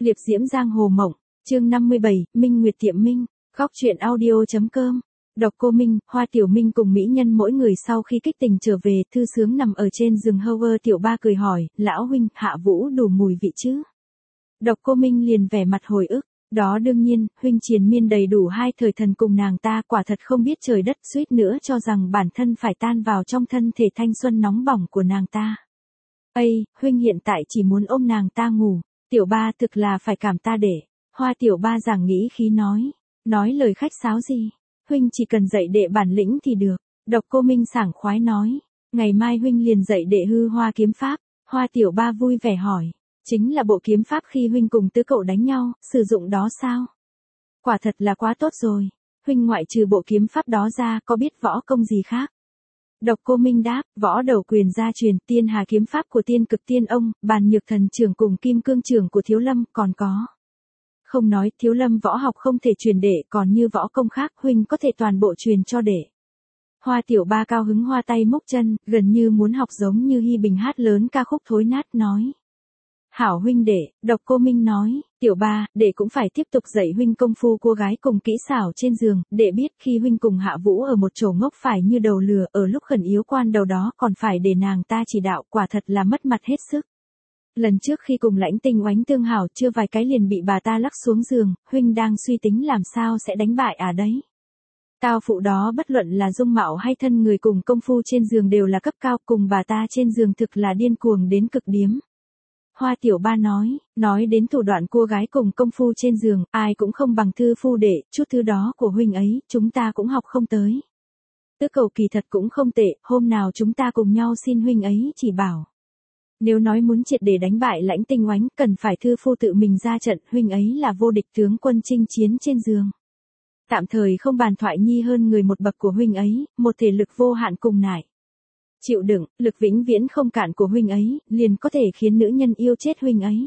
Liệp diễm giang hồ mộng, chương 57, Minh Nguyệt tiệm Minh, góc truyện audio.com. Độc Cô Minh, Hoa Tiểu Minh cùng mỹ nhân mỗi người sau khi kích tình trở về, thư sướng nằm ở trên giường Howard Tiểu Ba cười hỏi, lão huynh, Hạ Vũ đủ mùi vị chứ? Độc Cô Minh liền vẻ mặt hồi ức, đó đương nhiên, huynh triền miên đầy đủ hai thời thần cùng nàng ta, quả thật không biết trời đất, suýt nữa cho rằng bản thân phải tan vào trong thân thể thanh xuân nóng bỏng của nàng ta. Ây, huynh hiện tại chỉ muốn ôm nàng ta ngủ. Tiểu Ba thực là phải cảm ta để. Hoa Tiểu Ba giảng nghĩ khí nói lời khách sáo gì, huynh chỉ cần dạy đệ bản lĩnh thì được. Độc Cô Minh sảng khoái nói, ngày mai huynh liền dạy đệ hư hoa kiếm pháp. Hoa Tiểu Ba vui vẻ hỏi, chính là bộ kiếm pháp khi huynh cùng tứ cậu đánh nhau, sử dụng đó sao? Quả thật là quá tốt rồi, huynh ngoại trừ bộ kiếm pháp đó ra có biết võ công gì khác? Độc Cô Minh đáp, võ đầu quyền gia truyền, tiên hà kiếm pháp của tiên cực tiên ông, bàn nhược thần trưởng cùng kim cương trưởng của Thiếu Lâm, còn có. Không nói, Thiếu Lâm võ học không thể truyền đệ, còn như võ công khác, huynh có thể toàn bộ truyền cho đệ. Hoa Tiểu Ba cao hứng hoa tay múc chân, gần như muốn học giống như Hi Bình hát lớn ca khúc thối nát nói. Hảo huynh đệ, Độc Cô Minh nói, Tiểu Ba, đệ cũng phải tiếp tục dạy huynh công phu cô gái cùng kỹ xảo trên giường, đệ biết khi huynh cùng Hạ Vũ ở một chỗ ngốc phải như đầu lừa, ở lúc khẩn yếu quan đầu đó còn phải để nàng ta chỉ đạo, quả thật là mất mặt hết sức. Lần trước khi cùng Lãnh Tinh oánh tương hảo, chưa vài cái liền bị bà ta lắc xuống giường, huynh đang suy tính làm sao sẽ đánh bại đấy. Tao phụ đó bất luận là dung mạo hay thân người cùng công phu trên giường đều là cấp cao, cùng bà ta trên giường thực là điên cuồng đến cực điếm. Hoa Tiểu Ba nói đến thủ đoạn cô gái cùng công phu trên giường, ai cũng không bằng thư phu đệ, chút thứ đó của huynh ấy, chúng ta cũng học không tới. Tứ cậu kỳ thật cũng không tệ, hôm nào chúng ta cùng nhau xin huynh ấy chỉ bảo. Nếu nói muốn triệt để đánh bại Lãnh Tinh oánh, cần phải thư phu tự mình ra trận, huynh ấy là vô địch tướng quân chinh chiến trên giường. Tạm thời không bàn thoại nhi hơn người một bậc của huynh ấy, một thể lực vô hạn cùng nải. Chịu đựng, lực vĩnh viễn không cạn của huynh ấy, liền có thể khiến nữ nhân yêu chết huynh ấy.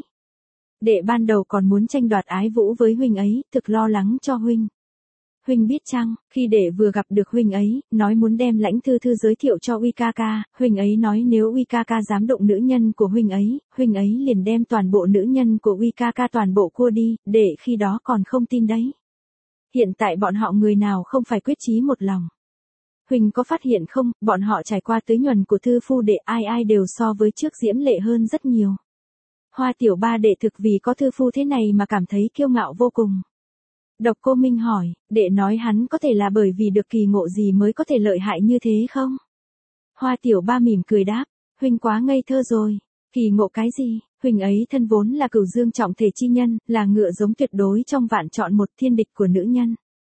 Đệ ban đầu còn muốn tranh đoạt ái vũ với huynh ấy, thực lo lắng cho huynh. Huynh biết chăng, khi đệ vừa gặp được huynh ấy, nói muốn đem Lãnh Thư Thư giới thiệu cho Uy ca ca, huynh ấy nói nếu Uy ca ca dám động nữ nhân của huynh ấy liền đem toàn bộ nữ nhân của Uy ca ca toàn bộ cua đi, đệ khi đó còn không tin đấy. Hiện tại bọn họ người nào không phải quyết chí một lòng. Huynh có phát hiện không, bọn họ trải qua tưới nhuần của thư phu đệ ai đều so với trước diễm lệ hơn rất nhiều. Hoa Tiểu Ba đệ thực vì có thư phu thế này mà cảm thấy kiêu ngạo vô cùng. Độc Cô Minh hỏi, đệ nói hắn có thể là bởi vì được kỳ ngộ gì mới có thể lợi hại như thế không? Hoa Tiểu Ba mỉm cười đáp, huynh quá ngây thơ rồi, kỳ ngộ cái gì, huynh ấy thân vốn là Cửu Dương trọng thể chi nhân, là ngựa giống tuyệt đối trong vạn chọn một thiên địch của nữ nhân.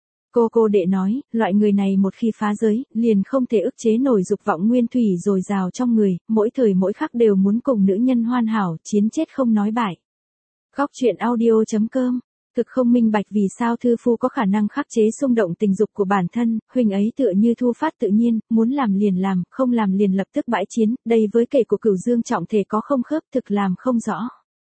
Cô đệ nói, loại người này một khi phá giới, liền không thể ức chế nổi dục vọng nguyên thủy dồi dào trong người, mỗi thời mỗi khắc đều muốn cùng nữ nhân hoàn hảo, chiến chết không nói bại. Góc truyện audio.com. Thực không minh bạch vì sao thư phu có khả năng khắc chế xung động tình dục của bản thân, huynh ấy tựa như thu phát tự nhiên, muốn làm liền làm, không làm liền lập tức bãi chiến, đây với kể của Cửu Dương trọng thể có không khớp, thực làm không rõ.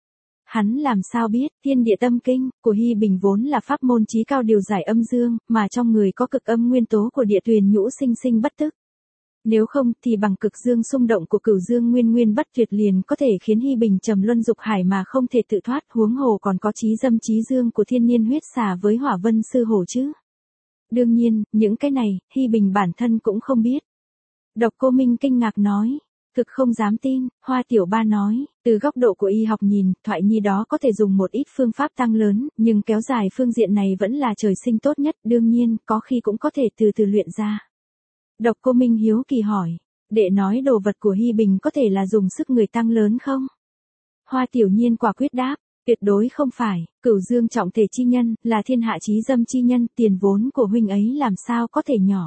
Hắn làm sao biết, thiên địa tâm kinh của Hi Bình vốn là pháp môn chí cao điều giải âm dương, mà trong người có cực âm nguyên tố của địa tuyền nhũ sinh sinh bất tức. Nếu không thì bằng cực dương xung động của Cửu Dương nguyên bất tuyệt liền có thể khiến Hi Bình trầm luân dục hải mà không thể tự thoát, huống hồ còn có chí dâm chí dương của thiên niên huyết xà với Hỏa Vân sư hổ chứ. Đương nhiên, những cái này, Hi Bình bản thân cũng không biết. Độc Cô Minh kinh ngạc nói. Thực không dám tin, Hoa Tiểu Ba nói, từ góc độ của y học nhìn, thoại nhi đó có thể dùng một ít phương pháp tăng lớn, nhưng kéo dài phương diện này vẫn là trời sinh tốt nhất, đương nhiên, có khi cũng có thể từ từ luyện ra. Độc Cô Minh hiếu kỳ hỏi, đệ nói đồ vật của Hi Bình có thể là dùng sức người tăng lớn không? Hoa Tiểu Nhiên quả quyết đáp, tuyệt đối không phải, Cửu Dương trọng thể chi nhân, là thiên hạ chí dâm chi nhân, tiền vốn của huynh ấy làm sao có thể nhỏ.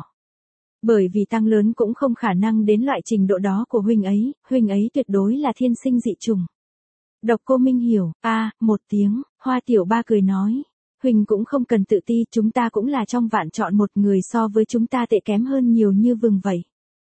Bởi vì tăng lớn cũng không khả năng đến loại trình độ đó của huynh ấy tuyệt đối là thiên sinh dị trùng. Độc Cô Minh hiểu, một tiếng, Hoa Tiểu Ba cười nói, huynh cũng không cần tự ti, chúng ta cũng là trong vạn chọn một người so với chúng ta tệ kém hơn nhiều như vừng vậy.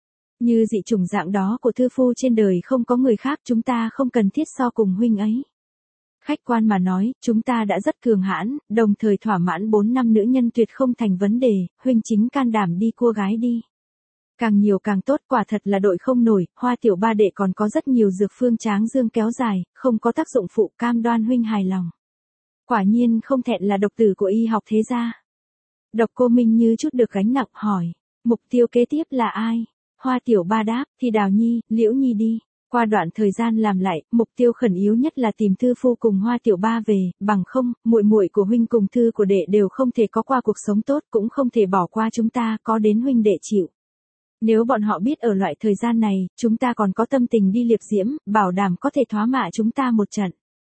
Như dị trùng dạng đó của thư phu trên đời không có người khác, chúng ta không cần thiết so cùng huynh ấy. Khách quan mà nói, chúng ta đã rất cường hãn, đồng thời thỏa mãn 4 năm nữ nhân tuyệt không thành vấn đề, huynh chính can đảm đi cua gái đi. Càng nhiều càng tốt, quả thật là đội không nổi, Hoa Tiểu Ba đệ còn có rất nhiều dược phương tráng dương kéo dài, không có tác dụng phụ, cam đoan huynh hài lòng. Quả nhiên không thẹn là độc tử của y học thế gia. Độc Cô Minh như chút được gánh nặng hỏi, mục tiêu kế tiếp là ai? Hoa Tiểu Ba đáp, thì Đào Nhi, Liễu Nhi đi. Qua đoạn thời gian làm lại, mục tiêu khẩn yếu nhất là tìm thư phu cùng Hoa Tiểu Ba về, bằng không, muội muội của huynh cùng thư của đệ đều không thể có qua cuộc sống tốt, cũng không thể bỏ qua chúng ta, có đến huynh đệ chịu. Nếu bọn họ biết ở loại thời gian này, chúng ta còn có tâm tình đi liệp diễm, bảo đảm có thể thoá mạ chúng ta một trận.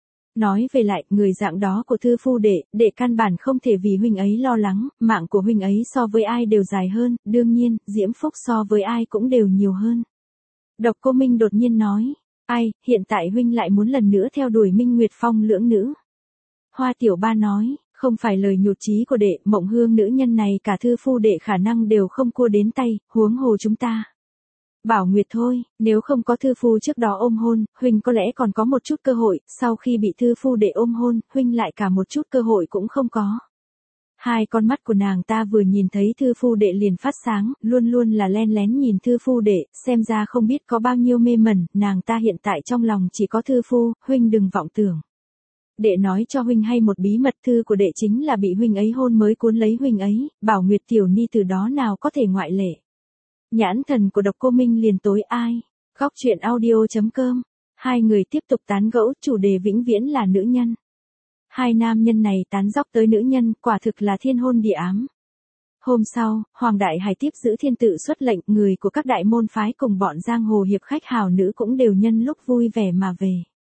Nói về lại, người dạng đó của thư phu đệ căn bản không thể vì huynh ấy lo lắng, mạng của huynh ấy so với ai đều dài hơn, đương nhiên, diễm phúc so với ai cũng đều nhiều hơn. Độc Cô Minh đột nhiên nói, ai, hiện tại huynh lại muốn lần nữa theo đuổi Minh Nguyệt Phong lưỡng nữ. Hoa Tiểu Ba nói, không phải lời nhụt chí của đệ, Mộng Hương nữ nhân này cả thư phu đệ khả năng đều không cua đến tay, huống hồ chúng ta. Bảo Nguyệt thôi, nếu không có thư phu trước đó ôm hôn, huynh có lẽ còn có một chút cơ hội, sau khi bị thư phu đệ ôm hôn, huynh lại cả một chút cơ hội cũng không có. Hai con mắt của nàng ta vừa nhìn thấy thư phu đệ liền phát sáng, luôn luôn là len lén nhìn thư phu đệ, xem ra không biết có bao nhiêu mê mẩn, nàng ta hiện tại trong lòng chỉ có thư phu, huynh đừng vọng tưởng. Đệ nói cho huynh hay một bí mật, thư của đệ chính là bị huynh ấy hôn mới cuốn lấy huynh ấy, Bảo Nguyệt tiểu ni từ đó nào có thể ngoại lệ. Nhãn thần của Độc Cô Minh liền tối ai. Góc truyện audio.com. Hai người tiếp tục tán gẫu, chủ đề vĩnh viễn là nữ nhân. Hai nam nhân này tán dóc tới nữ nhân, quả thực là thiên hôn địa ám. Hôm sau, Hoàng Đại Hải tiếp giữ thiên tự xuất lệnh, người của các đại môn phái cùng bọn giang hồ hiệp khách hào nữ cũng đều nhân lúc vui vẻ mà về.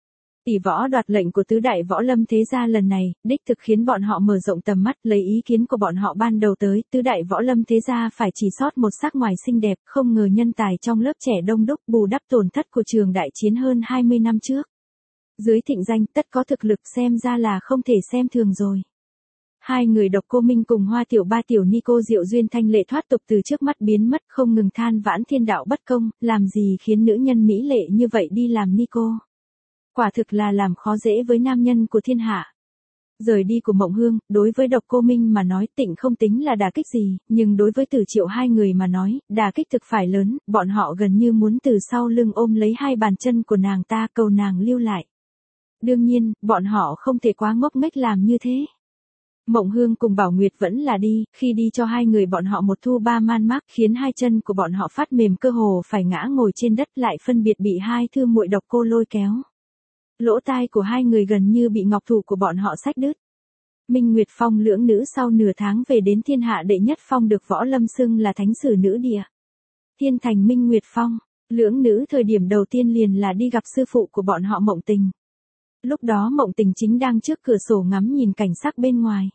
Tỷ võ đoạt lệnh của tứ đại võ lâm thế gia lần này, đích thực khiến bọn họ mở rộng tầm mắt, lấy ý kiến của bọn họ ban đầu tới, tứ đại võ lâm thế gia phải chỉ sót một sắc ngoài xinh đẹp, không ngờ nhân tài trong lớp trẻ đông đúc bù đắp tổn thất của trường đại chiến hơn 20 năm trước. Dưới thịnh danh tất có thực lực xem ra là không thể xem thường rồi. Hai người Độc Cô Minh cùng Hoa Tiểu Ba tiểu ni cô Diệu Duyên thanh lệ thoát tục từ trước mắt biến mất, không ngừng than vãn thiên đạo bất công, làm gì khiến nữ nhân mỹ lệ như vậy đi làm ni cô. Quả thực là làm khó dễ với nam nhân của thiên hạ. Rời đi của Mộng Hương, đối với Độc Cô Minh mà nói tịnh không tính là đả kích gì, nhưng đối với Từ Triệu hai người mà nói, đả kích thực phải lớn, bọn họ gần như muốn từ sau lưng ôm lấy hai bàn chân của nàng ta cầu nàng lưu lại. Đương nhiên, bọn họ không thể quá ngốc nghếch làm như thế. Mộng Hương cùng Bảo Nguyệt vẫn là đi, khi đi cho hai người bọn họ một thu ba man mác, khiến hai chân của bọn họ phát mềm cơ hồ phải ngã ngồi trên đất, lại phân biệt bị hai thư muội Độc Cô lôi kéo. Lỗ tai của hai người gần như bị ngọc thủ của bọn họ xách đứt. Minh Nguyệt Phong lưỡng nữ sau nửa tháng về đến thiên hạ đệ nhất phong được võ lâm xưng là thánh sử nữ địa. Thiên thành Minh Nguyệt Phong, lưỡng nữ thời điểm đầu tiên liền là đi gặp sư phụ của bọn họ Mộng Tình. Lúc đó Mộng Tình chính đang trước cửa sổ ngắm nhìn cảnh sắc bên ngoài.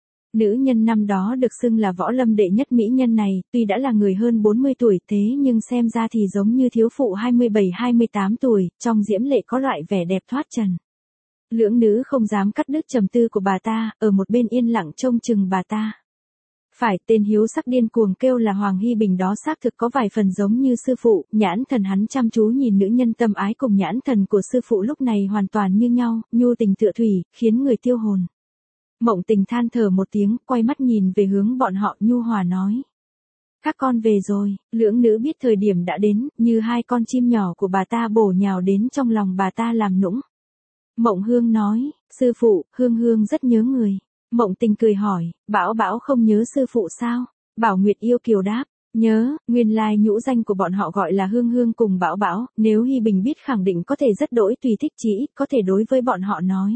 Nữ nhân năm đó được xưng là võ lâm đệ nhất mỹ nhân này, tuy đã là người hơn 40 tuổi thế nhưng xem ra thì giống như thiếu phụ 27-28 tuổi, trong diễm lệ có loại vẻ đẹp thoát trần. Lưỡng nữ không dám cắt đứt trầm tư của bà ta, ở một bên yên lặng trông chừng bà ta. Phải, tên hiếu sắc điên cuồng kêu là Hoàng Hy Bình đó xác thực có vài phần giống như sư phụ, nhãn thần hắn chăm chú nhìn nữ nhân tâm ái cùng nhãn thần của sư phụ lúc này hoàn toàn như nhau, nhu tình tựa thủy, khiến người tiêu hồn. Mộng Tình than thở một tiếng, quay mắt nhìn về hướng bọn họ nhu hòa nói. Các con về rồi, lưỡng nữ biết thời điểm đã đến, như hai con chim nhỏ của bà ta bổ nhào đến trong lòng bà ta làm nũng. Mộng Hương nói, sư phụ, Hương Hương rất nhớ người. Mộng Tình cười hỏi, Bảo Bảo không nhớ sư phụ sao? Bảo Nguyệt yêu kiều đáp, nhớ, nguyên lai nhũ danh của bọn họ gọi là Hương Hương cùng Bảo Bảo, nếu Hy Bình biết khẳng định có thể rất đỗi tùy thích chỉ, có thể đối với bọn họ nói.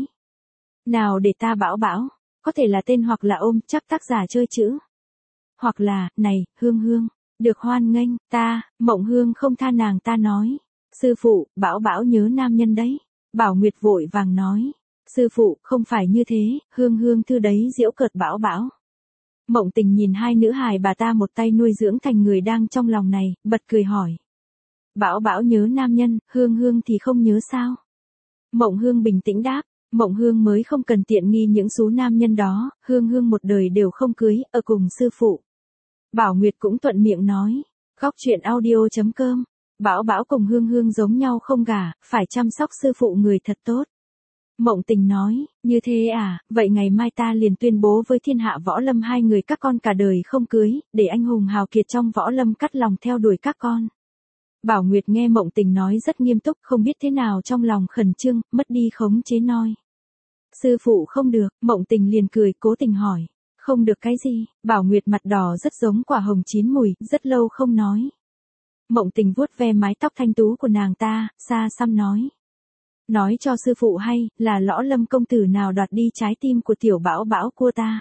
Nào để ta Bảo Bảo, có thể là tên hoặc là ôm, chắc tác giả chơi chữ. Hoặc là, này, Hương Hương, được hoan nghênh, ta, Mộng Hương không tha nàng ta nói. Sư phụ, Bảo Bảo nhớ nam nhân đấy. Bảo Nguyệt vội vàng nói. Sư phụ, không phải như thế, Hương Hương thư đấy giễu cợt Bảo Bảo. Mộng Tình nhìn hai nữ hài bà ta một tay nuôi dưỡng thành người đang trong lòng này, bật cười hỏi. Bảo Bảo nhớ nam nhân, Hương Hương thì không nhớ sao? Mộng Hương bình tĩnh đáp. Mộng Hương mới không cần tiện nghi những số nam nhân đó, Hương Hương một đời đều không cưới, ở cùng sư phụ. Bảo Nguyệt cũng thuận miệng nói. Góc truyện audio.com. Bảo Bảo cùng Hương Hương giống nhau không gả, phải chăm sóc sư phụ người thật tốt. Mộng Tình nói, như thế à, vậy ngày mai ta liền tuyên bố với thiên hạ võ lâm hai người các con cả đời không cưới, để anh hùng hào kiệt trong võ lâm cắt lòng theo đuổi các con. Bảo Nguyệt nghe Mộng Tình nói rất nghiêm túc, không biết thế nào trong lòng khẩn trương, mất đi khống chế nói. Sư phụ không được, Mộng Tình liền cười cố tình hỏi. Không được cái gì, Bảo Nguyệt mặt đỏ rất giống quả hồng chín mùi, rất lâu không nói. Mộng Tình vuốt ve mái tóc thanh tú của nàng ta, xa xăm nói. Nói cho sư phụ hay, là Lõ Lâm công tử nào đoạt đi trái tim của tiểu Bảo Bảo của ta.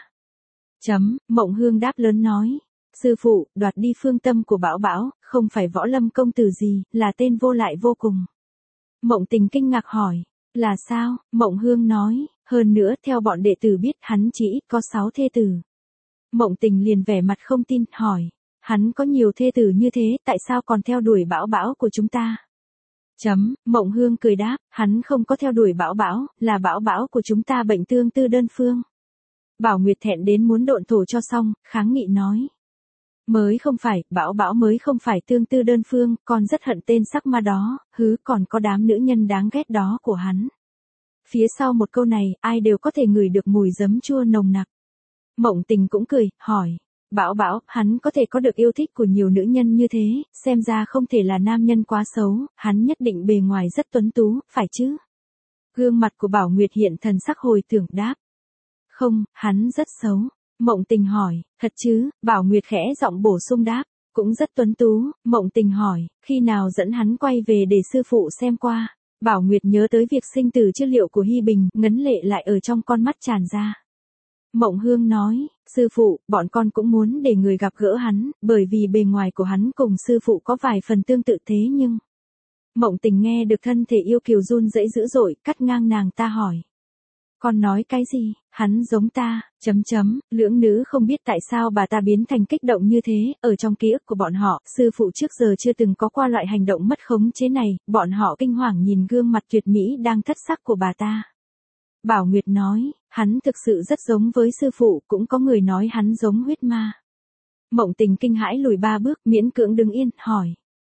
Mộng Hương đáp lớn nói. Sư phụ, đoạt đi phương tâm của Bảo Bảo, không phải Võ Lâm công tử gì, là tên vô lại vô cùng. Mộng Tình kinh ngạc hỏi. Là sao? Mộng Hương nói. Hơn nữa, theo bọn đệ tử biết hắn chỉ ít có 6 thê tử. Mộng Tình liền vẻ mặt không tin, hỏi. Hắn có nhiều thê tử như thế, tại sao còn theo đuổi Bảo Bảo của chúng ta? Mộng Hương cười đáp, hắn không có theo đuổi Bảo Bảo, là Bảo Bảo của chúng ta bệnh tương tư đơn phương. Bảo Nguyệt thẹn đến muốn độn thổ cho xong, kháng nghị nói. Mới không phải, Bảo Bảo mới không phải tương tư đơn phương, còn rất hận tên sắc ma đó, còn có đám nữ nhân đáng ghét đó của hắn. Phía sau một câu này, ai đều có thể ngửi được mùi giấm chua nồng nặc. Mộng Tình cũng cười, hỏi. Bảo Bảo, hắn có thể có được yêu thích của nhiều nữ nhân như thế, xem ra không thể là nam nhân quá xấu, hắn nhất định bề ngoài rất tuấn tú, phải chứ? Gương mặt của Bảo Nguyệt hiện thần sắc hồi tưởng đáp. Không, hắn rất xấu. Mộng Tình hỏi, thật chứ? Bảo Nguyệt khẽ giọng bổ sung đáp, cũng rất tuấn tú. Mộng Tình hỏi, khi nào dẫn hắn quay về để sư phụ xem qua? Bảo Nguyệt nhớ tới việc sinh tử chữa liệu của Hy Bình, ngấn lệ lại ở trong con mắt tràn ra. Mộng Hương nói, sư phụ, bọn con cũng muốn để người gặp gỡ hắn, bởi vì bề ngoài của hắn cùng sư phụ có vài phần tương tự thế nhưng... Mộng Tình nghe được thân thể yêu kiều run rẩy dữ dội, cắt ngang nàng ta hỏi. Con nói cái gì, hắn giống ta, lưỡng nữ không biết tại sao bà ta biến thành kích động như thế, ở trong ký ức của bọn họ, sư phụ trước giờ chưa từng có qua loại hành động mất khống chế này, bọn họ kinh hoàng nhìn gương mặt tuyệt mỹ đang thất sắc của bà ta. Bảo Nguyệt nói, hắn thực sự rất giống với sư phụ, cũng có người nói hắn giống huyết ma. Mộng Tình kinh hãi lùi 3 bước, miễn cưỡng đứng yên, hỏi.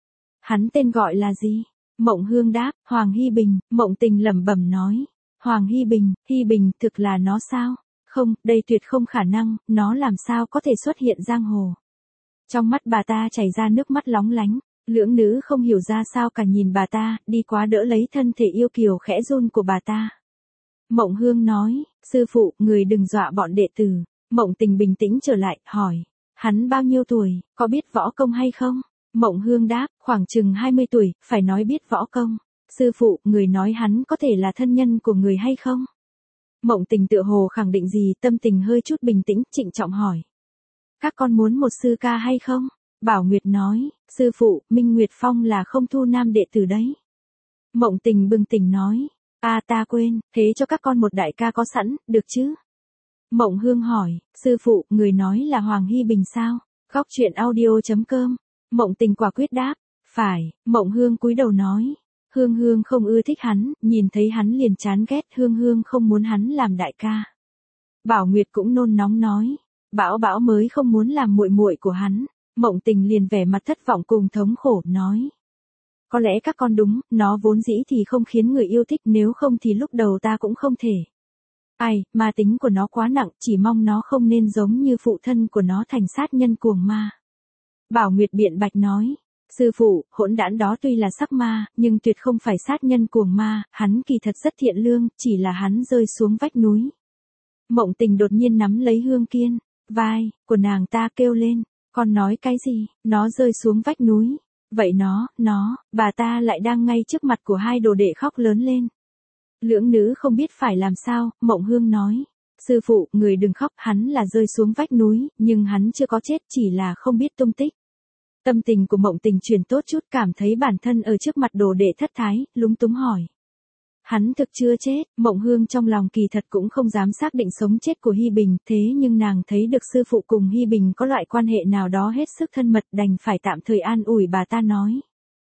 Hắn tên gọi là gì? Mộng Hương đáp, Hoàng Hy Bình. Mộng Tình lẩm bẩm nói. Hoàng Hy Bình thực là nó sao? Không, đây tuyệt không khả năng, nó làm sao có thể xuất hiện giang hồ. Trong mắt bà ta chảy ra nước mắt lóng lánh, lưỡng nữ không hiểu ra sao cả nhìn bà ta, đi quá đỡ lấy thân thể yêu kiều khẽ run của bà ta. Mộng Hương nói, sư phụ, người đừng dọa bọn đệ tử. Mộng Tình bình tĩnh trở lại, hỏi. Hắn bao nhiêu tuổi, có biết võ công hay không? Mộng Hương đáp, khoảng chừng 20 tuổi, phải nói biết võ công. Sư phụ, người nói hắn có thể là thân nhân của người hay không? Mộng Tình tựa hồ khẳng định gì, tâm tình hơi chút bình tĩnh, trịnh trọng hỏi. Các con muốn một sư ca hay không? Bảo Nguyệt nói, sư phụ, Minh Nguyệt Phong là không thu nam đệ tử đấy. Mộng Tình bừng tỉnh nói, ta quên, thế cho các con một đại ca có sẵn, được chứ? Mộng Hương hỏi, sư phụ, người nói là Hoàng Hy Bình sao? Góc truyện audio.com. Mộng Tình quả quyết đáp, phải. Mộng Hương cúi đầu nói. Hương không ưa thích hắn, nhìn thấy hắn liền chán ghét, Hương không muốn hắn làm đại ca. Bảo Nguyệt cũng nôn nóng nói, Bảo mới không muốn làm muội muội của hắn. Mộng Tình liền vẻ mặt thất vọng cùng thống khổ, nói. Có lẽ các con đúng, nó vốn dĩ thì không khiến người yêu thích, nếu không thì lúc đầu ta cũng không thể. Ai, ma tính của nó quá nặng, chỉ mong nó không nên giống như phụ thân của nó thành sát nhân cuồng ma. Bảo Nguyệt biện bạch nói. Sư phụ, hỗn đản đó tuy là sắc ma, nhưng tuyệt không phải sát nhân cuồng ma, hắn kỳ thật rất thiện lương, chỉ là hắn rơi xuống vách núi. Mộng Tình đột nhiên nắm lấy Hương Kiên, vai của nàng ta kêu lên, con nói cái gì, nó rơi xuống vách núi. Vậy bà ta lại đang ngay trước mặt của hai đồ đệ khóc lớn lên. Lưỡng nữ không biết phải làm sao, Mộng Hương nói. Sư phụ, người đừng khóc, hắn là rơi xuống vách núi, nhưng hắn chưa có chết, chỉ là không biết tung tích. Tâm tình của Mộng Tình chuyển tốt chút, cảm thấy bản thân ở trước mặt đồ đệ thất thái, lúng túng hỏi. Hắn thực chưa chết, Mộng Hương trong lòng kỳ thật cũng không dám xác định sống chết của Hy Bình, thế nhưng nàng thấy được sư phụ cùng Hy Bình có loại quan hệ nào đó hết sức thân mật, đành phải tạm thời an ủi bà ta nói.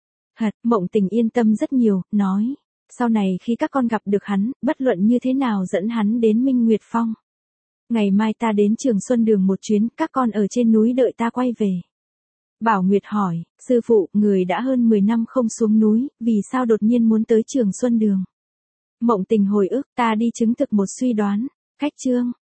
Mộng Tình yên tâm rất nhiều, nói. Sau này khi các con gặp được hắn, bất luận như thế nào dẫn hắn đến Minh Nguyệt Phong. Ngày mai ta đến Trường Xuân Đường một chuyến, các con ở trên núi đợi ta quay về. Bảo Nguyệt hỏi, sư phụ, người đã hơn 10 năm không xuống núi, vì sao đột nhiên muốn tới Trường Xuân Đường? Mộng Tình hồi ức, ta đi chứng thực một suy đoán. Cách chương.